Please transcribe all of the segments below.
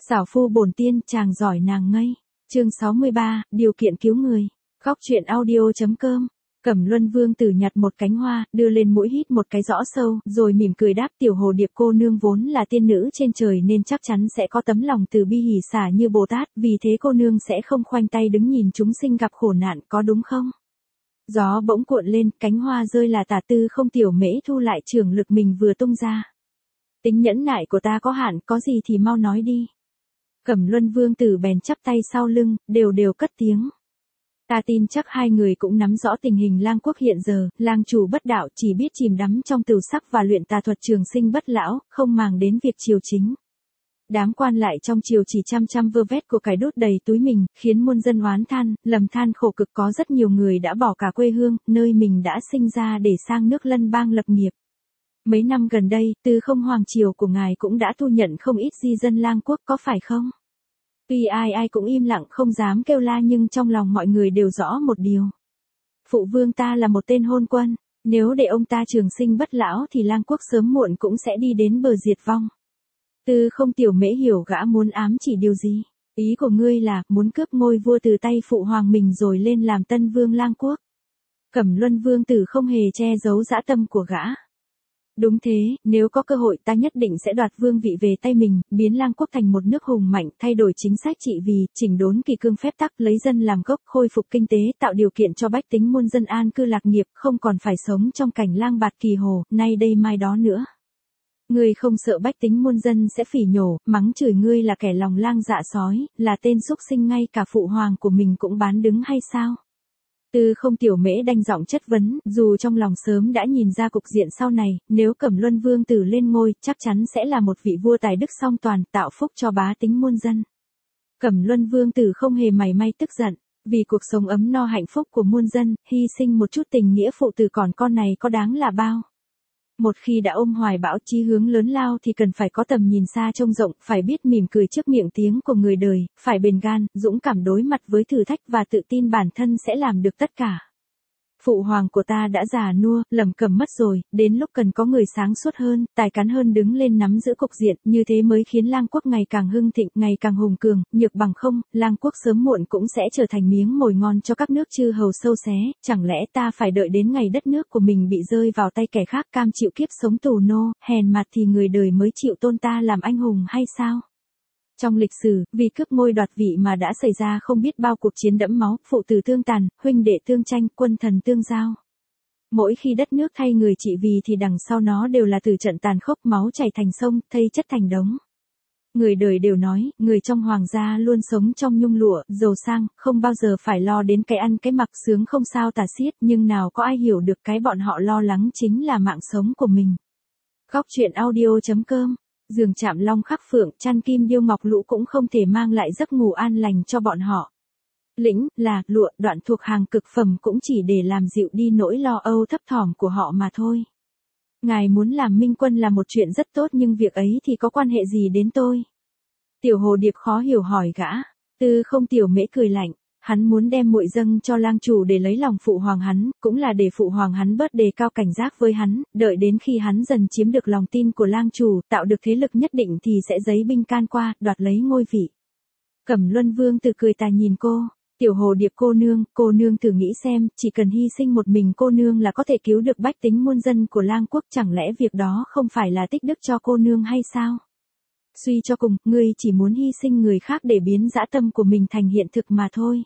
Xảo phu bổn tiên, chàng giỏi nàng ngây. Chương 63, điều kiện cứu người. Góc truyện audio.com. Cẩm Luân Vương tử nhặt một cánh hoa, đưa lên mũi hít một cái rõ sâu, rồi mỉm cười đáp, tiểu hồ điệp cô nương vốn là tiên nữ trên trời nên chắc chắn sẽ có tấm lòng từ bi hỷ xả như Bồ Tát, vì thế cô nương sẽ không khoanh tay đứng nhìn chúng sinh gặp khổ nạn, có đúng không? Gió bỗng cuộn lên, cánh hoa rơi là tả. Tư không tiểu mễ thu lại trường lực mình vừa tung ra. Tính nhẫn nại của ta có hạn, có gì thì mau nói đi. Cẩm Luân Vương tử bèn chắp tay sau lưng, đều cất tiếng. Ta tin chắc hai người cũng nắm rõ tình hình lang quốc hiện giờ, lang chủ bất đạo chỉ biết chìm đắm trong tửu sắc và luyện tà thuật trường sinh bất lão, không màng đến việc triều chính. Đám quan lại trong triều chỉ chăm vơ vét của cải đốt đầy túi mình, khiến muôn dân oán than, lầm than khổ cực, có rất nhiều người đã bỏ cả quê hương, nơi mình đã sinh ra để sang nước lân bang lập nghiệp. Mấy năm gần đây, Tư Không hoàng triều của ngài cũng đã thu nhận không ít di dân lang quốc, có phải không? Tuy ai cũng im lặng không dám kêu la, nhưng trong lòng mọi người đều rõ một điều. Phụ vương ta là một tên hôn quân, nếu để ông ta trường sinh bất lão thì lang quốc sớm muộn cũng sẽ đi đến bờ diệt vong. Tư Không tiểu mễ hiểu gã muốn ám chỉ điều gì. Ý của ngươi là muốn cướp ngôi vua từ tay phụ hoàng mình rồi lên làm tân vương lang quốc. Cẩm Luân Vương tử không hề che giấu dã tâm của gã. Đúng thế, nếu có cơ hội ta nhất định sẽ đoạt vương vị về tay mình, biến lang quốc thành một nước hùng mạnh, thay đổi chính sách trị vì, chỉnh đốn kỷ cương phép tắc, lấy dân làm gốc, khôi phục kinh tế, tạo điều kiện cho bách tính muôn dân an cư lạc nghiệp, không còn phải sống trong cảnh lang bạt kỳ hồ, nay đây mai đó nữa. Ngươi không sợ bách tính muôn dân sẽ phỉ nhổ, mắng chửi ngươi là kẻ lòng lang dạ sói, là tên xúc sinh, ngay cả phụ hoàng của mình cũng bán đứng hay sao? Tư Không tiểu mễ đanh giọng chất vấn, dù trong lòng sớm đã nhìn ra cục diện sau này, nếu Cẩm Luân Vương tử lên ngôi, chắc chắn sẽ là một vị vua tài đức song toàn, tạo phúc cho bá tính muôn dân. Cẩm Luân Vương tử không hề mảy may tức giận, vì cuộc sống ấm no hạnh phúc của muôn dân, hy sinh một chút tình nghĩa phụ tử còn con này có đáng là bao. Một khi đã ôm hoài bão chí hướng lớn lao thì cần phải có tầm nhìn xa trông rộng, phải biết mỉm cười trước miệng tiếng của người đời, phải bền gan, dũng cảm đối mặt với thử thách và tự tin bản thân sẽ làm được tất cả. Phụ hoàng của ta đã già nua, lầm cầm mất rồi, đến lúc cần có người sáng suốt hơn, tài cán hơn đứng lên nắm giữ cục diện, như thế mới khiến lang quốc ngày càng hưng thịnh, ngày càng hùng cường, nhược bằng không, lang quốc sớm muộn cũng sẽ trở thành miếng mồi ngon cho các nước chư hầu sâu xé, chẳng lẽ ta phải đợi đến ngày đất nước của mình bị rơi vào tay kẻ khác, cam chịu kiếp sống tù nô, hèn mặt thì người đời mới chịu tôn ta làm anh hùng hay sao? Trong lịch sử, vì cướp ngôi đoạt vị mà đã xảy ra không biết bao cuộc chiến đẫm máu, phụ tử tương tàn, huynh đệ tương tranh, quân thần tương giao. Mỗi khi đất nước thay người trị vì thì đằng sau nó đều là tử trận tàn khốc, máu chảy thành sông, thây chất thành đống. Người đời đều nói, người trong hoàng gia luôn sống trong nhung lụa, giàu sang, không bao giờ phải lo đến cái ăn cái mặc, sướng không sao tả xiết, nhưng nào có ai hiểu được cái bọn họ lo lắng chính là mạng sống của mình. Góc truyện audio.com. Giường chạm long khắc phượng, chăn kim điêu ngọc lũ cũng không thể mang lại giấc ngủ an lành cho bọn họ. Lĩnh, là, lụa, đoạn thuộc hàng cực phẩm cũng chỉ để làm dịu đi nỗi lo âu thấp thỏm của họ mà thôi. Ngài muốn làm minh quân là một chuyện rất tốt, nhưng việc ấy thì có quan hệ gì đến tôi? Tiểu hồ điệp khó hiểu hỏi gã. Tư Không tiểu mễ cười lạnh. Hắn muốn đem muội dâng cho lang chủ để lấy lòng phụ hoàng hắn, cũng là để phụ hoàng hắn bớt đề cao cảnh giác với hắn, đợi đến khi hắn dần chiếm được lòng tin của lang chủ, tạo được thế lực nhất định thì sẽ giấy binh can qua, đoạt lấy ngôi vị. Cẩm Luân Vương tử cười tà nhìn cô, tiểu hồ điệp cô nương thử nghĩ xem, chỉ cần hy sinh một mình cô nương là có thể cứu được bách tính muôn dân của lang quốc, chẳng lẽ việc đó không phải là tích đức cho cô nương hay sao? Suy cho cùng, ngươi chỉ muốn hy sinh người khác để biến dã tâm của mình thành hiện thực mà thôi.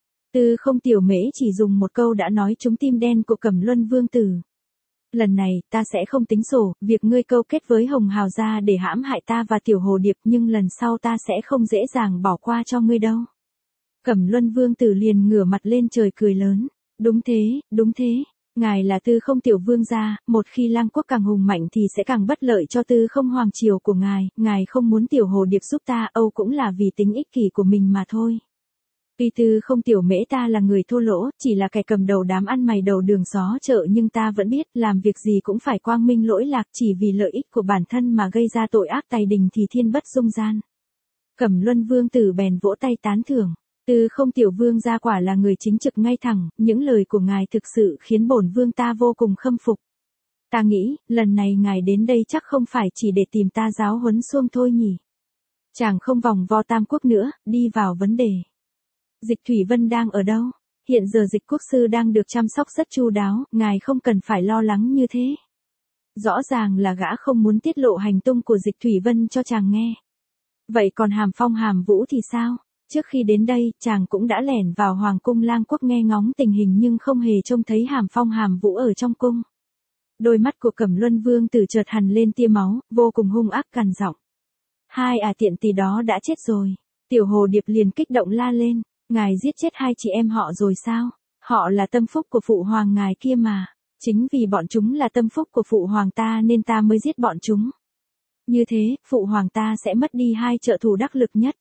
Tư Không tiểu mễ chỉ dùng một câu đã nói trúng tim đen của Cẩm Luân Vương tử. Lần này, ta sẽ không tính sổ, việc ngươi câu kết với Hồng Hào gia để hãm hại ta và tiểu hồ điệp, nhưng lần sau ta sẽ không dễ dàng bỏ qua cho ngươi đâu. Cẩm Luân Vương tử liền ngửa mặt lên trời cười lớn. Đúng thế. Ngài là Tư Không tiểu vương gia, một khi lang quốc càng hùng mạnh thì sẽ càng bất lợi cho Tư Không hoàng triều của ngài không muốn tiểu hồ điệp giúp ta, âu cũng là vì tính ích kỷ của mình mà thôi. Tuy Tư Không tiểu mễ ta là người thô lỗ, chỉ là kẻ cầm đầu đám ăn mày đầu đường xó chợ, nhưng ta vẫn biết, làm việc gì cũng phải quang minh lỗi lạc, chỉ vì lợi ích của bản thân mà gây ra tội ác tài đình thì thiên bất dung gian. Cẩm Luân Vương tử bèn vỗ tay tán thưởng. Tư Không tiểu vương gia quả là người chính trực ngay thẳng, những lời của ngài thực sự khiến bổn vương ta vô cùng khâm phục. Ta nghĩ, lần này ngài đến đây chắc không phải chỉ để tìm ta giáo huấn xuông thôi nhỉ. Chàng không vòng vo Tam Quốc nữa, đi vào vấn đề. Dịch Thủy Vân đang ở đâu? Hiện giờ Dịch quốc sư đang được chăm sóc rất chu đáo, ngài không cần phải lo lắng như thế. Rõ ràng là gã không muốn tiết lộ hành tung của Dịch Thủy Vân cho chàng nghe. Vậy còn Hàm Phong Hàm Vũ thì sao? Trước khi đến đây, chàng cũng đã lẻn vào Hoàng cung Lang Quốc nghe ngóng tình hình nhưng không hề trông thấy Hàm Phong Hàm Vũ ở trong cung. Đôi mắt của Cẩm Luân Vương Tử chợt hằn lên tia máu, vô cùng hung ác gằn giọng. Hai tiện tỳ đó đã chết rồi. Tiểu Hồ Điệp liền kích động la lên, ngài giết chết hai chị em họ rồi sao? Họ là tâm phúc của phụ hoàng ngài kia mà. Chính vì bọn chúng là tâm phúc của phụ hoàng ta nên ta mới giết bọn chúng. Như thế, phụ hoàng ta sẽ mất đi hai trợ thủ đắc lực nhất.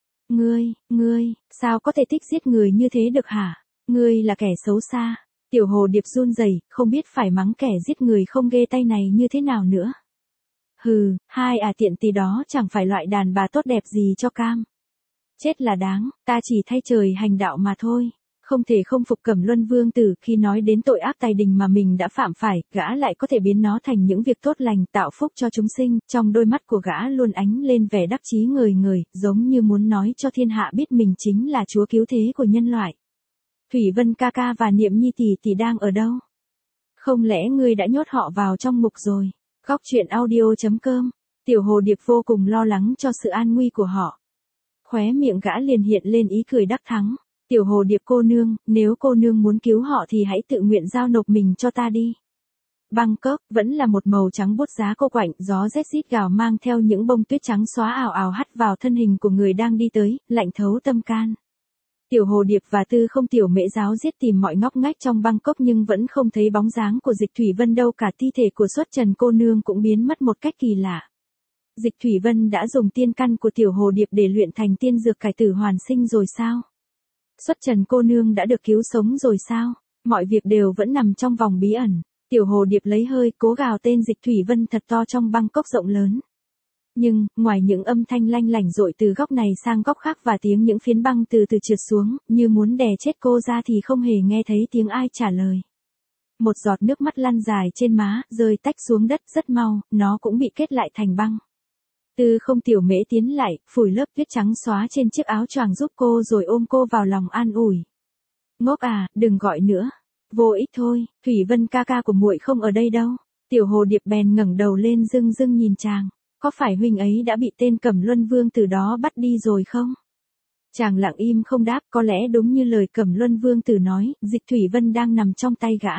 Ngươi, sao có thể thích giết người như thế được hả? Ngươi là kẻ xấu xa. Tiểu Hồ Điệp run rẩy, không biết phải mắng kẻ giết người không ghê tay này như thế nào nữa. Hừ, hai tiện tỳ đó chẳng phải loại đàn bà tốt đẹp gì cho cam. Chết là đáng, ta chỉ thay trời hành đạo mà thôi. Không thể không phục Cẩm Luân Vương Tử khi nói đến tội ác tài đình mà mình đã phạm phải, gã lại có thể biến nó thành những việc tốt lành tạo phúc cho chúng sinh, trong đôi mắt của gã luôn ánh lên vẻ đắc chí ngời ngời, giống như muốn nói cho thiên hạ biết mình chính là chúa cứu thế của nhân loại. Thủy Vân ca ca và Niệm Nhi tỷ tỷ đang ở đâu? Không lẽ ngươi đã nhốt họ vào trong ngục rồi? Góc truyện audio.com, Tiểu Hồ Điệp vô cùng lo lắng cho sự an nguy của họ. Khóe miệng gã liền hiện lên ý cười đắc thắng. Tiểu Hồ Điệp cô nương, nếu cô nương muốn cứu họ thì hãy tự nguyện giao nộp mình cho ta đi. Bangkok vẫn là một màu trắng bút giá cô quạnh, gió rét rít gào mang theo những bông tuyết trắng xóa ào ào hắt vào thân hình của người đang đi tới, lạnh thấu tâm can. Tiểu Hồ Điệp và Tư Không Tiểu Mễ giáo giết tìm mọi ngóc ngách trong Bangkok nhưng vẫn không thấy bóng dáng của Dịch Thủy Vân đâu, cả thi thể của Xuất Trần cô nương cũng biến mất một cách kỳ lạ. Dịch Thủy Vân đã dùng tiên căn của Tiểu Hồ Điệp để luyện thành tiên dược cải tử hoàn sinh rồi sao? Xuất Trần cô nương đã được cứu sống rồi sao? Mọi việc đều vẫn nằm trong vòng bí ẩn. Tiểu Hồ Điệp lấy hơi cố gào tên Dịch Thủy Vân thật to trong Bangkok rộng lớn. Nhưng, ngoài những âm thanh lanh lảnh dội từ góc này sang góc khác và tiếng những phiến băng từ từ trượt xuống, như muốn đè chết cô ra thì không hề nghe thấy tiếng ai trả lời. Một giọt nước mắt lăn dài trên má, rơi tách xuống đất rất mau, nó cũng bị kết lại thành băng. Tư Không Tiểu Mễ tiến lại, phủi lớp tuyết trắng xóa trên chiếc áo choàng giúp cô rồi ôm cô vào lòng an ủi. Ngốc à, đừng gọi nữa. Vô ích thôi, Thủy Vân ca ca của muội không ở đây đâu. Tiểu Hồ Điệp bèn ngẩng đầu lên dưng dưng nhìn chàng. Có phải huynh ấy đã bị tên Cẩm Luân Vương Tử đó bắt đi rồi không? Chàng lặng im không đáp, có lẽ đúng như lời Cẩm Luân Vương Tử nói, Dịch Thủy Vân đang nằm trong tay gã.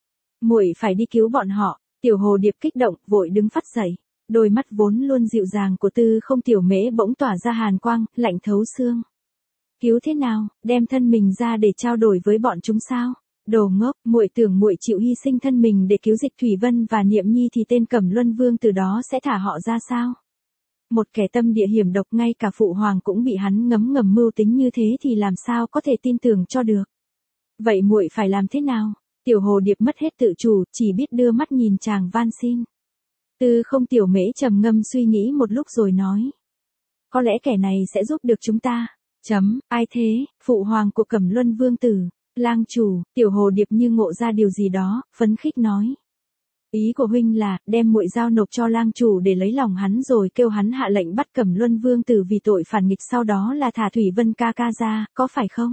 Muội phải đi cứu bọn họ. Tiểu Hồ Điệp kích động, vội đứng phắt dậy. Đôi mắt vốn luôn dịu dàng của Tư Không Tiểu Mễ bỗng tỏa ra hàn quang, lạnh thấu xương. Cứu thế nào, đem thân mình ra để trao đổi với bọn chúng sao? Đồ ngốc, muội tưởng muội chịu hy sinh thân mình để cứu Dịch Thủy Vân và Niệm Nhi thì tên Cẩm Luân Vương từ đó sẽ thả họ ra sao? Một kẻ tâm địa hiểm độc, ngay cả phụ hoàng cũng bị hắn ngấm ngầm mưu tính như thế thì làm sao có thể tin tưởng cho được? Vậy muội phải làm thế nào? Tiểu Hồ Điệp mất hết tự chủ, chỉ biết đưa mắt nhìn chàng van xin. Tư Không Tiểu Mễ trầm ngâm suy nghĩ một lúc rồi nói. Có lẽ kẻ này sẽ giúp được chúng ta. Ai thế? Phụ hoàng của Cẩm Luân Vương Tử. Lang chủ. Tiểu Hồ Điệp như ngộ ra điều gì đó, phấn khích nói. Ý của huynh là, đem muội giao nộp cho lang chủ để lấy lòng hắn rồi kêu hắn hạ lệnh bắt Cẩm Luân Vương Tử vì tội phản nghịch, sau đó là thả Thủy Vân ca ca ra, có phải không?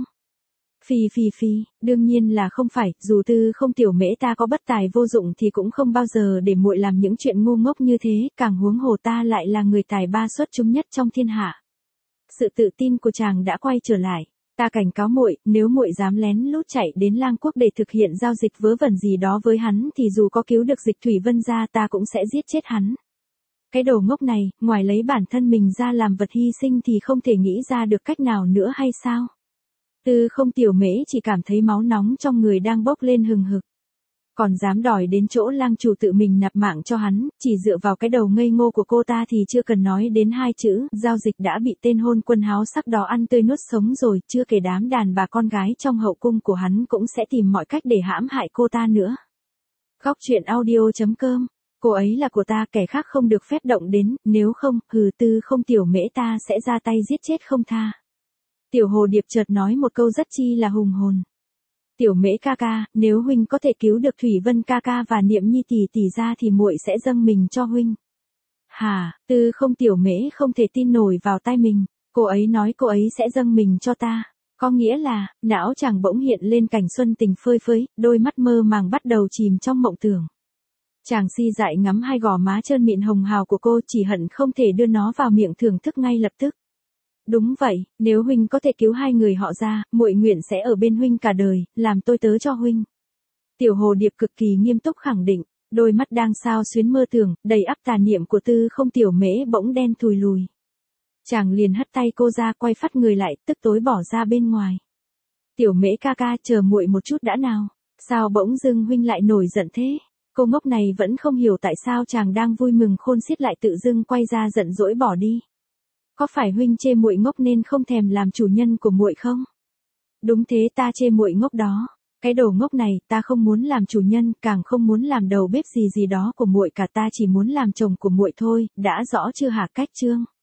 Phi, đương nhiên là không phải, dù Tư Không Tiểu Mễ ta có bất tài vô dụng thì cũng không bao giờ để muội làm những chuyện ngu ngốc như thế, càng huống hồ ta lại là người tài ba xuất chúng nhất trong thiên hạ. Sự tự tin của chàng đã quay trở lại. Ta cảnh cáo muội, nếu muội dám lén lút chạy đến Lang Quốc để thực hiện giao dịch vớ vẩn gì đó với hắn thì dù có cứu được Dịch Thủy Vân ra ta cũng sẽ giết chết hắn. Cái đồ ngốc này, ngoài lấy bản thân mình ra làm vật hy sinh thì không thể nghĩ ra được cách nào nữa hay sao? Tư Không Tiểu Mễ chỉ cảm thấy máu nóng trong người đang bốc lên hừng hực. Còn dám đòi đến chỗ lang chủ tự mình nạp mạng cho hắn, chỉ dựa vào cái đầu ngây ngô của cô ta thì chưa cần nói đến hai chữ, giao dịch đã bị tên hôn quân háo sắc đó ăn tươi nuốt sống rồi, chưa kể đám đàn bà con gái trong hậu cung của hắn cũng sẽ tìm mọi cách để hãm hại cô ta nữa. Góc truyện audio.com, cô ấy là của ta, kẻ khác không được phép động đến, nếu không, Tư Không Tiểu Mễ ta sẽ ra tay giết chết không tha. Tiểu Hồ Điệp chợt nói một câu rất chi là hùng hồn. Tiểu Mễ ca ca, nếu huynh có thể cứu được Thủy Vân ca ca và Niệm Nhi tỷ tỷ ra thì muội sẽ dâng mình cho huynh. Hả, Tư Không tiểu mễ không thể tin nổi vào tai mình, cô ấy nói cô ấy sẽ dâng mình cho ta. Có nghĩa là, não chàng bỗng hiện lên cảnh xuân tình phơi phới, đôi mắt mơ màng bắt đầu chìm trong mộng tưởng. Chàng si dại ngắm hai gò má trơn mịn hồng hào của cô, chỉ hận không thể đưa nó vào miệng thưởng thức ngay lập tức. Đúng vậy, nếu huynh có thể cứu hai người họ ra, muội nguyện sẽ ở bên huynh cả đời, làm tôi tớ cho huynh. Tiểu Hồ Điệp cực kỳ nghiêm túc khẳng định, đôi mắt đang xao xuyến mơ tưởng, đầy ắp tà niệm của Tư Không tiểu mễ bỗng đen thùi lùi. Chàng liền hất tay cô ra, quay phắt người lại, tức tối bỏ ra bên ngoài. Tiểu mễ ca ca, chờ muội một chút đã nào. Sao bỗng dưng huynh lại nổi giận thế? Cô ngốc này vẫn không hiểu tại sao chàng đang vui mừng khôn xiết lại tự dưng quay ra giận dỗi bỏ đi. Có phải huynh chê muội ngốc nên không thèm làm chủ nhân của muội không? Đúng thế, ta chê muội ngốc đó. Cái đồ ngốc này, ta không muốn làm chủ nhân, càng không muốn làm đầu bếp gì gì đó của muội cả, ta chỉ muốn làm chồng của muội thôi, đã rõ chưa hả Cách Trương?